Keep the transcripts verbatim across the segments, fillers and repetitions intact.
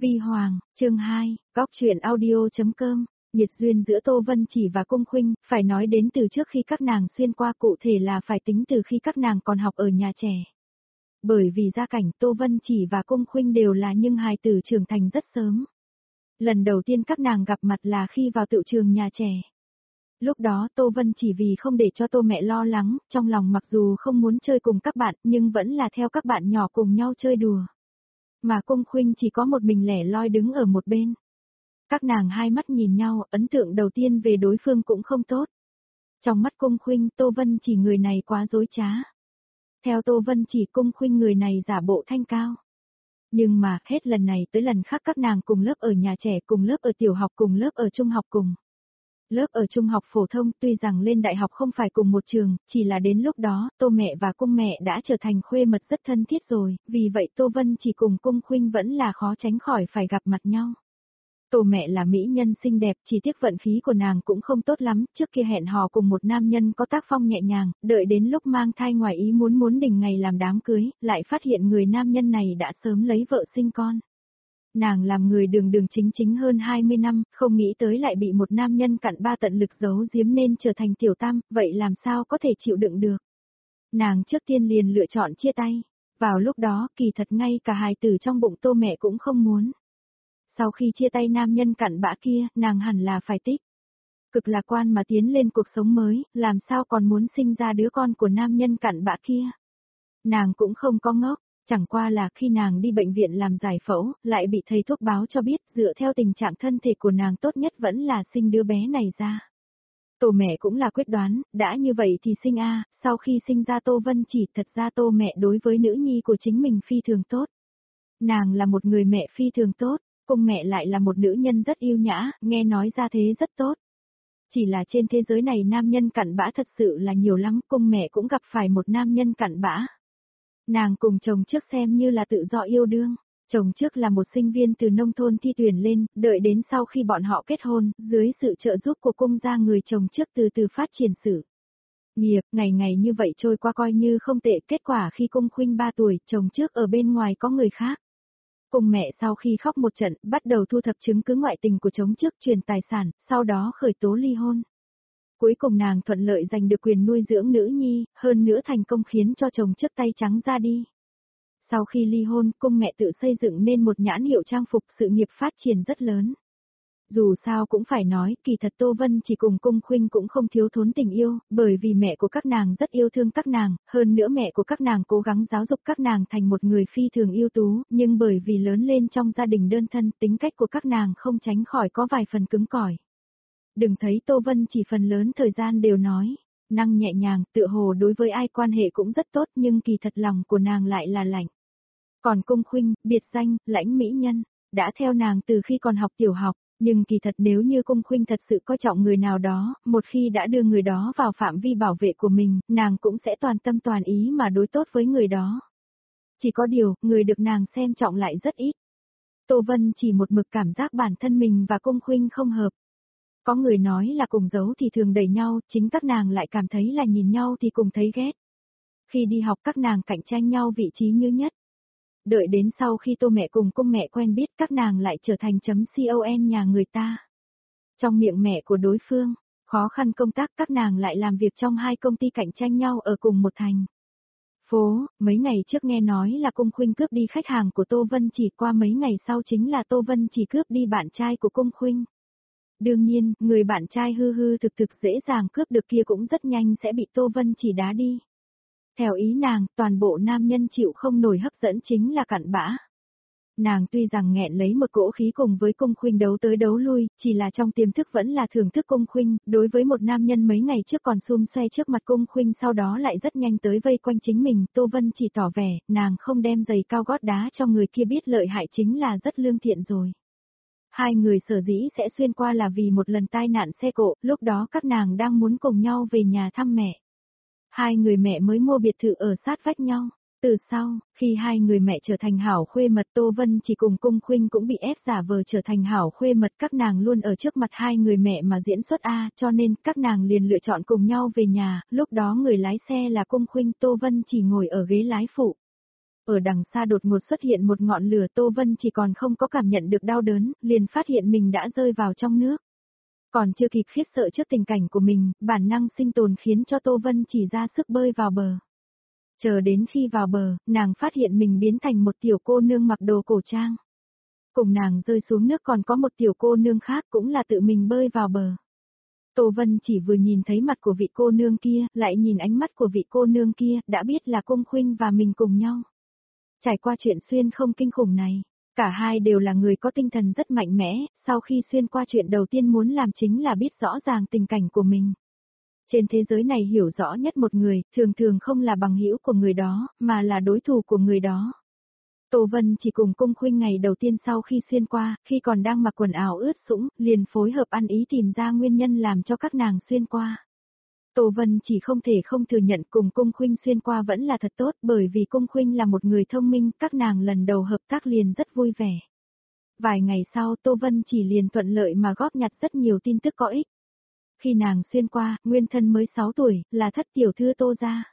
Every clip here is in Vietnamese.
Vi Hoàng, chương hai, góc truyện audio.com, nhiệt duyên giữa Tô Vân Chỉ và Cung Khuynh, phải nói đến từ trước khi các nàng xuyên qua, cụ thể là phải tính từ khi các nàng còn học ở nhà trẻ. Bởi vì gia cảnh Tô Vân Chỉ và Cung Khuynh đều là nhưng hài tử trưởng thành rất sớm. Lần đầu tiên các nàng gặp mặt là khi vào tựu trường nhà trẻ. Lúc đó Tô Vân Chỉ vì không để cho Tô mẹ lo lắng, trong lòng mặc dù không muốn chơi cùng các bạn nhưng vẫn là theo các bạn nhỏ cùng nhau chơi đùa. Mà Cung Khuynh chỉ có một mình lẻ loi đứng ở một bên. Các nàng hai mắt nhìn nhau, ấn tượng đầu tiên về đối phương cũng không tốt. Trong mắt Cung Khuynh, Tô Vân Chỉ người này quá dối trá. Theo Tô Vân Chỉ, Cung Khuynh người này giả bộ thanh cao. Nhưng mà, hết lần này tới lần khác các nàng cùng lớp ở nhà trẻ, cùng lớp ở tiểu học, cùng lớp ở trung học cùng. Lớp ở trung học phổ thông, tuy rằng lên đại học không phải cùng một trường, chỉ là đến lúc đó, Tô mẹ và Cung mẹ đã trở thành khuê mật rất thân thiết rồi, vì vậy Tô Vân Chỉ cùng Cung Khuynh vẫn là khó tránh khỏi phải gặp mặt nhau. Tô mẹ là mỹ nhân xinh đẹp, chỉ tiếc vận khí của nàng cũng không tốt lắm, trước kia hẹn hò cùng một nam nhân có tác phong nhẹ nhàng, đợi đến lúc mang thai ngoài ý muốn muốn đình ngày làm đám cưới, lại phát hiện người nam nhân này đã sớm lấy vợ sinh con. Nàng làm người đường đường chính chính hơn hai mươi năm, không nghĩ tới lại bị một nam nhân cặn ba tận lực giấu giếm nên trở thành tiểu tam, vậy làm sao có thể chịu đựng được. Nàng trước tiên liền lựa chọn chia tay, vào lúc đó kỳ thật ngay cả hài tử trong bụng Tô mẹ cũng không muốn. Sau khi chia tay nam nhân cặn bã kia, nàng hẳn là phải tích cực lạc quan mà tiến lên cuộc sống mới, làm sao còn muốn sinh ra đứa con của nam nhân cặn bã kia. Nàng cũng không có ngốc. Chẳng qua là khi nàng đi bệnh viện làm giải phẫu, lại bị thầy thuốc báo cho biết dựa theo tình trạng thân thể của nàng tốt nhất vẫn là sinh đứa bé này ra. Tô mẹ cũng là quyết đoán, đã như vậy thì sinh a. Sau khi sinh ra Tô Vân Chỉ, thật ra Tô mẹ đối với nữ nhi của chính mình phi thường tốt. Nàng là một người mẹ phi thường tốt, Cung mẹ lại là một nữ nhân rất yêu nhã, nghe nói ra thế rất tốt. Chỉ là trên thế giới này nam nhân cặn bã thật sự là nhiều lắm, Cung mẹ cũng gặp phải một nam nhân cặn bã. Nàng cùng chồng trước xem như là tự do yêu đương, chồng trước là một sinh viên từ nông thôn thi tuyển lên, đợi đến sau khi bọn họ kết hôn, dưới sự trợ giúp của cung gia người chồng trước từ từ phát triển sự nghiệp, ngày ngày như vậy trôi qua coi như không tệ, kết quả khi Cung Khuynh ba tuổi, chồng trước ở bên ngoài có người khác. Cung mẹ sau khi khóc một trận, bắt đầu thu thập chứng cứ ngoại tình của chồng trước, truyền tài sản, sau đó khởi tố ly hôn. Cuối cùng nàng thuận lợi giành được quyền nuôi dưỡng nữ nhi, hơn nữa thành công khiến cho chồng trước tay trắng ra đi. Sau khi ly hôn, Cung mẹ tự xây dựng nên một nhãn hiệu trang phục, sự nghiệp phát triển rất lớn. Dù sao cũng phải nói, kỳ thật Tô Vân Chỉ cùng Cung Khuynh cũng không thiếu thốn tình yêu, bởi vì mẹ của các nàng rất yêu thương các nàng, hơn nữa mẹ của các nàng cố gắng giáo dục các nàng thành một người phi thường ưu tú, nhưng bởi vì lớn lên trong gia đình đơn thân, tính cách của các nàng không tránh khỏi có vài phần cứng cỏi. Đừng thấy Tô Vân Chỉ phần lớn thời gian đều nói, năng nhẹ nhàng, tựa hồ đối với ai quan hệ cũng rất tốt nhưng kỳ thật lòng của nàng lại là lạnh. Còn Cung Khuynh, biệt danh, lãnh mỹ nhân, đã theo nàng từ khi còn học tiểu học, nhưng kỳ thật nếu như Cung Khuynh thật sự coi trọng người nào đó, một khi đã đưa người đó vào phạm vi bảo vệ của mình, nàng cũng sẽ toàn tâm toàn ý mà đối tốt với người đó. Chỉ có điều, người được nàng xem trọng lại rất ít. Tô Vân Chỉ một mực cảm giác bản thân mình và Cung Khuynh không hợp. Có người nói là cùng giấu thì thường đẩy nhau, chính các nàng lại cảm thấy là nhìn nhau thì cùng thấy ghét. Khi đi học các nàng cạnh tranh nhau vị trí như nhất. Đợi đến sau khi Tô mẹ cùng Cung mẹ quen biết các nàng lại trở thành chấm con nhà người ta. Trong miệng mẹ của đối phương, khó khăn công tác các nàng lại làm việc trong hai công ty cạnh tranh nhau ở cùng một thành phố. Mấy ngày trước nghe nói là Cung Khuynh cướp đi khách hàng của Tô Vân Chỉ, qua mấy ngày sau chính là Tô Vân Chỉ cướp đi bạn trai của Cung Khuynh. Đương nhiên, người bạn trai hư hư thực thực dễ dàng cướp được kia cũng rất nhanh sẽ bị Tô Vân Chỉ đá đi. Theo ý nàng, toàn bộ nam nhân chịu không nổi hấp dẫn chính là cặn bã. Nàng tuy rằng nghẹn lấy một cỗ khí cùng với Cung Khuynh đấu tới đấu lui, chỉ là trong tiềm thức vẫn là thưởng thức Cung Khuynh, đối với một nam nhân mấy ngày trước còn xum xoe trước mặt Cung Khuynh sau đó lại rất nhanh tới vây quanh chính mình, Tô Vân Chỉ tỏ vẻ, nàng không đem giày cao gót đá cho người kia biết lợi hại chính là rất lương thiện rồi. Hai người sở dĩ sẽ xuyên qua là vì một lần tai nạn xe cộ, lúc đó các nàng đang muốn cùng nhau về nhà thăm mẹ. Hai người mẹ mới mua biệt thự ở sát vách nhau. Từ sau, khi hai người mẹ trở thành hảo khuê mật, Tô Vân Chỉ cùng Cung Khuynh cũng bị ép giả vờ trở thành hảo khuê mật, các nàng luôn ở trước mặt hai người mẹ mà diễn xuất A, cho nên các nàng liền lựa chọn cùng nhau về nhà, lúc đó người lái xe là Cung Khuynh, Tô Vân Chỉ ngồi ở ghế lái phụ. Ở đằng xa đột ngột xuất hiện một ngọn lửa, Tô Vân chỉ còn không có cảm nhận được đau đớn, liền phát hiện mình đã rơi vào trong nước. Còn chưa kịp khiếp sợ trước tình cảnh của mình, bản năng sinh tồn khiến cho Tô Vân chỉ ra sức bơi vào bờ. Chờ đến khi vào bờ, nàng phát hiện mình biến thành một tiểu cô nương mặc đồ cổ trang. Cùng nàng rơi xuống nước còn có một tiểu cô nương khác cũng là tự mình bơi vào bờ. Tô Vân chỉ vừa nhìn thấy mặt của vị cô nương kia, lại nhìn ánh mắt của vị cô nương kia, đã biết là Cung Khuynh và mình cùng nhau. Trải qua chuyện xuyên không kinh khủng này, cả hai đều là người có tinh thần rất mạnh mẽ, sau khi xuyên qua chuyện đầu tiên muốn làm chính là biết rõ ràng tình cảnh của mình. Trên thế giới này hiểu rõ nhất một người, thường thường không là bằng hữu của người đó, mà là đối thủ của người đó. Tô Vân chỉ cùng Cung Khuynh ngày đầu tiên sau khi xuyên qua, khi còn đang mặc quần áo ướt sũng, liền phối hợp ăn ý tìm ra nguyên nhân làm cho các nàng xuyên qua. Tô Vân chỉ không thể không thừa nhận cùng Cung Khuynh xuyên qua vẫn là thật tốt, bởi vì Cung Khuynh là một người thông minh, các nàng lần đầu hợp tác liền rất vui vẻ. Vài ngày sau Tô Vân chỉ liền thuận lợi mà góp nhặt rất nhiều tin tức có ích. Khi nàng xuyên qua, nguyên thân mới sáu tuổi, là thất tiểu thư Tô gia.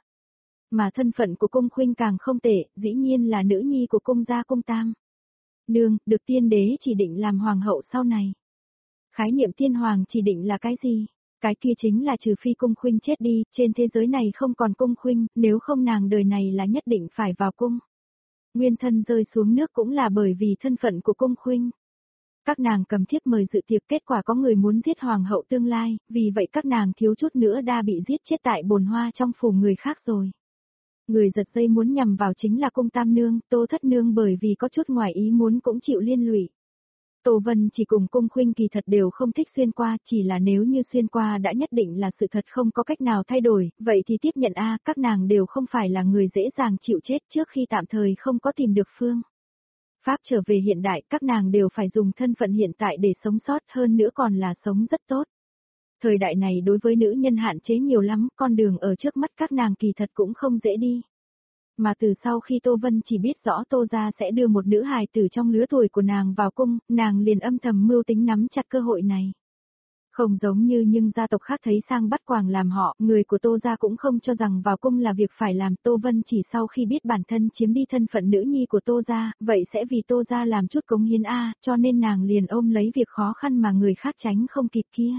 Mà thân phận của Cung Khuynh càng không tệ, dĩ nhiên là nữ nhi của Cung gia Cung Tam. Nương, được tiên đế chỉ định làm hoàng hậu sau này. Khái niệm tiên hoàng chỉ định là cái gì? Cái kia chính là trừ phi Cung Khuynh chết đi, trên thế giới này không còn Cung Khuynh, nếu không nàng đời này là nhất định phải vào cung. Nguyên thân rơi xuống nước cũng là bởi vì thân phận của Cung Khuynh. Các nàng cầm thiếp mời dự tiệc, kết quả có người muốn giết hoàng hậu tương lai, vì vậy các nàng thiếu chút nữa đã bị giết chết tại bồn hoa trong phủ người khác rồi. Người giật dây muốn nhằm vào chính là Cung Tam nương, Tô thất nương bởi vì có chút ngoài ý muốn cũng chịu liên lụy. Tô Vân chỉ cùng Cung Khuynh kỳ thật đều không thích xuyên qua, chỉ là nếu như xuyên qua đã nhất định là sự thật không có cách nào thay đổi, vậy thì tiếp nhận a, các nàng đều không phải là người dễ dàng chịu chết trước khi tạm thời không có tìm được phương pháp trở về hiện đại, các nàng đều phải dùng thân phận hiện tại để sống sót, hơn nữa còn là sống rất tốt. Thời đại này đối với nữ nhân hạn chế nhiều lắm, con đường ở trước mắt các nàng kỳ thật cũng không dễ đi. Mà từ sau khi Tô Vân chỉ biết rõ Tô gia sẽ đưa một nữ hài tử trong lứa tuổi của nàng vào cung, nàng liền âm thầm mưu tính nắm chặt cơ hội này. Không giống như nhưng gia tộc khác thấy sang bắt quàng làm họ, người của Tô gia cũng không cho rằng vào cung là việc phải làm. Tô Vân chỉ sau khi biết bản thân chiếm đi thân phận nữ nhi của Tô gia, vậy sẽ vì Tô gia làm chút cống hiến a, cho nên nàng liền ôm lấy việc khó khăn mà người khác tránh không kịp kia.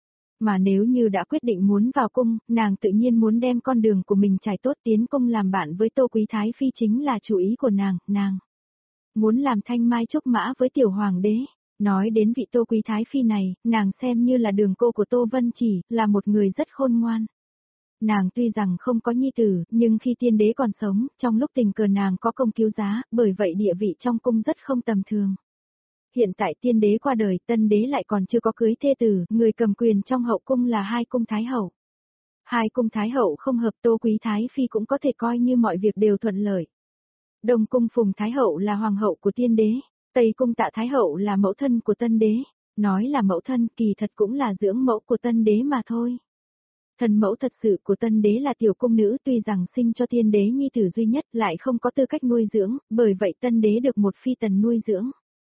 Mà nếu như đã quyết định muốn vào cung, nàng tự nhiên muốn đem con đường của mình trải tốt, tiến cung làm bạn với Tô Quý Thái Phi chính là chủ ý của nàng, nàng muốn làm thanh mai trúc mã với tiểu hoàng đế. Nói đến vị Tô Quý Thái Phi này, nàng xem như là đường cô của Tô Vân Chỉ, là một người rất khôn ngoan. Nàng tuy rằng không có nhi tử, nhưng khi tiên đế còn sống, trong lúc tình cờ nàng có công cứu giá, bởi vậy địa vị trong cung rất không tầm thường. Hiện tại tiên đế qua đời, tân đế lại còn chưa có cưới thê tử, người cầm quyền trong hậu cung là hai cung thái hậu. Hai cung thái hậu không hợp, Tô Quý Thái Phi cũng có thể coi như mọi việc đều thuận lợi. Đông cung Phùng Thái hậu là hoàng hậu của tiên đế, Tây cung Tạ Thái hậu là mẫu thân của tân đế. Nói là mẫu thân, kỳ thật cũng là dưỡng mẫu của tân đế mà thôi. Thần mẫu thật sự của tân đế là tiểu cung nữ, tuy rằng sinh cho tiên đế nhi tử duy nhất, lại không có tư cách nuôi dưỡng, bởi vậy tân đế được một phi tần nuôi dưỡng.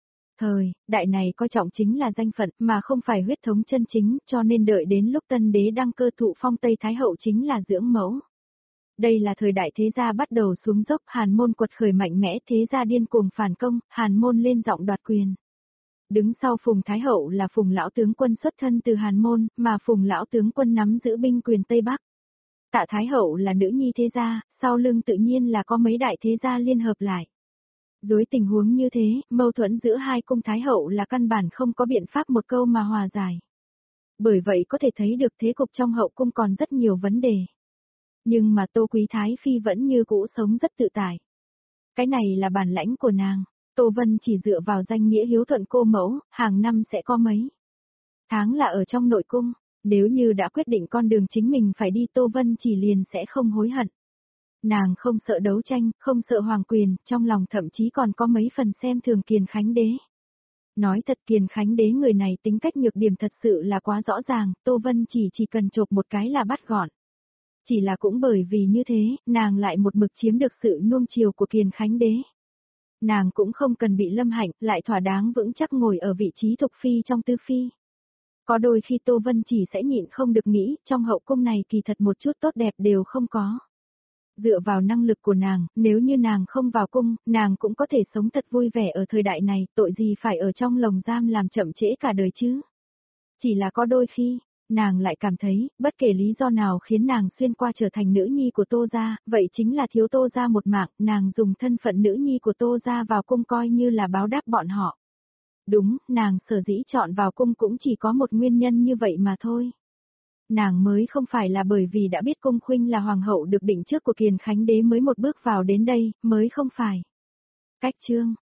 Thời đại này coi trọng chính là danh phận mà không phải huyết thống chân chính, cho nên đợi đến lúc tân đế đăng cơ thụ phong Tây Thái hậu chính là dưỡng mẫu. Đây là thời đại thế gia bắt đầu xuống dốc, Hàn Môn quật khởi mạnh mẽ, thế gia điên cuồng phản công, Hàn Môn lên giọng đoạt quyền. Đứng sau Phùng Thái hậu là Phùng lão tướng quân xuất thân từ Hàn Môn, mà Phùng lão tướng quân nắm giữ binh quyền Tây Bắc. Tạ Thái hậu là nữ nhi thế gia, sau lưng tự nhiên là có mấy đại thế gia liên hợp lại. Dưới tình huống như thế, mâu thuẫn giữa hai cung Thái hậu là căn bản không có biện pháp một câu mà hòa giải. Bởi vậy có thể thấy được thế cục trong hậu cung còn rất nhiều vấn đề. Nhưng mà Tô Quý Thái Phi vẫn như cũ sống rất tự tại. Cái này là bản lãnh của nàng. Tô Vân chỉ dựa vào danh nghĩa hiếu thuận cô mẫu, hàng năm sẽ có mấy tháng là ở trong nội cung. Nếu như đã quyết định con đường chính mình phải đi, Tô Vân chỉ liền sẽ không hối hận. Nàng không sợ đấu tranh, không sợ hoàng quyền, trong lòng thậm chí còn có mấy phần xem thường Kiền Khánh Đế. Nói thật, Kiền Khánh Đế người này tính cách nhược điểm thật sự là quá rõ ràng, Tô Vân chỉ chỉ cần chộp một cái là bắt gọn. Chỉ là cũng bởi vì như thế, nàng lại một mực chiếm được sự nuông chiều của Kiền Khánh Đế. Nàng cũng không cần bị lâm hạnh, lại thỏa đáng vững chắc ngồi ở vị trí thục phi trong tư phi. Có đôi khi Tô Vân chỉ sẽ nhịn không được nghĩ, trong hậu cung này kỳ thật một chút tốt đẹp đều không có. Dựa vào năng lực của nàng, nếu như nàng không vào cung, nàng cũng có thể sống thật vui vẻ ở thời đại này, tội gì phải ở trong lồng giam làm chậm trễ cả đời chứ. Chỉ là có đôi khi, nàng lại cảm thấy, bất kể lý do nào khiến nàng xuyên qua trở thành nữ nhi của Tô gia, vậy chính là thiếu Tô gia một mạng, nàng dùng thân phận nữ nhi của Tô gia vào cung coi như là báo đáp bọn họ. Đúng, nàng sở dĩ chọn vào cung cũng chỉ có một nguyên nhân như vậy mà thôi. Nàng mới không phải là bởi vì đã biết Cung Khuynh là hoàng hậu được định trước của Kiền Khánh đế mới một bước vào đến đây, mới không phải. Cách chương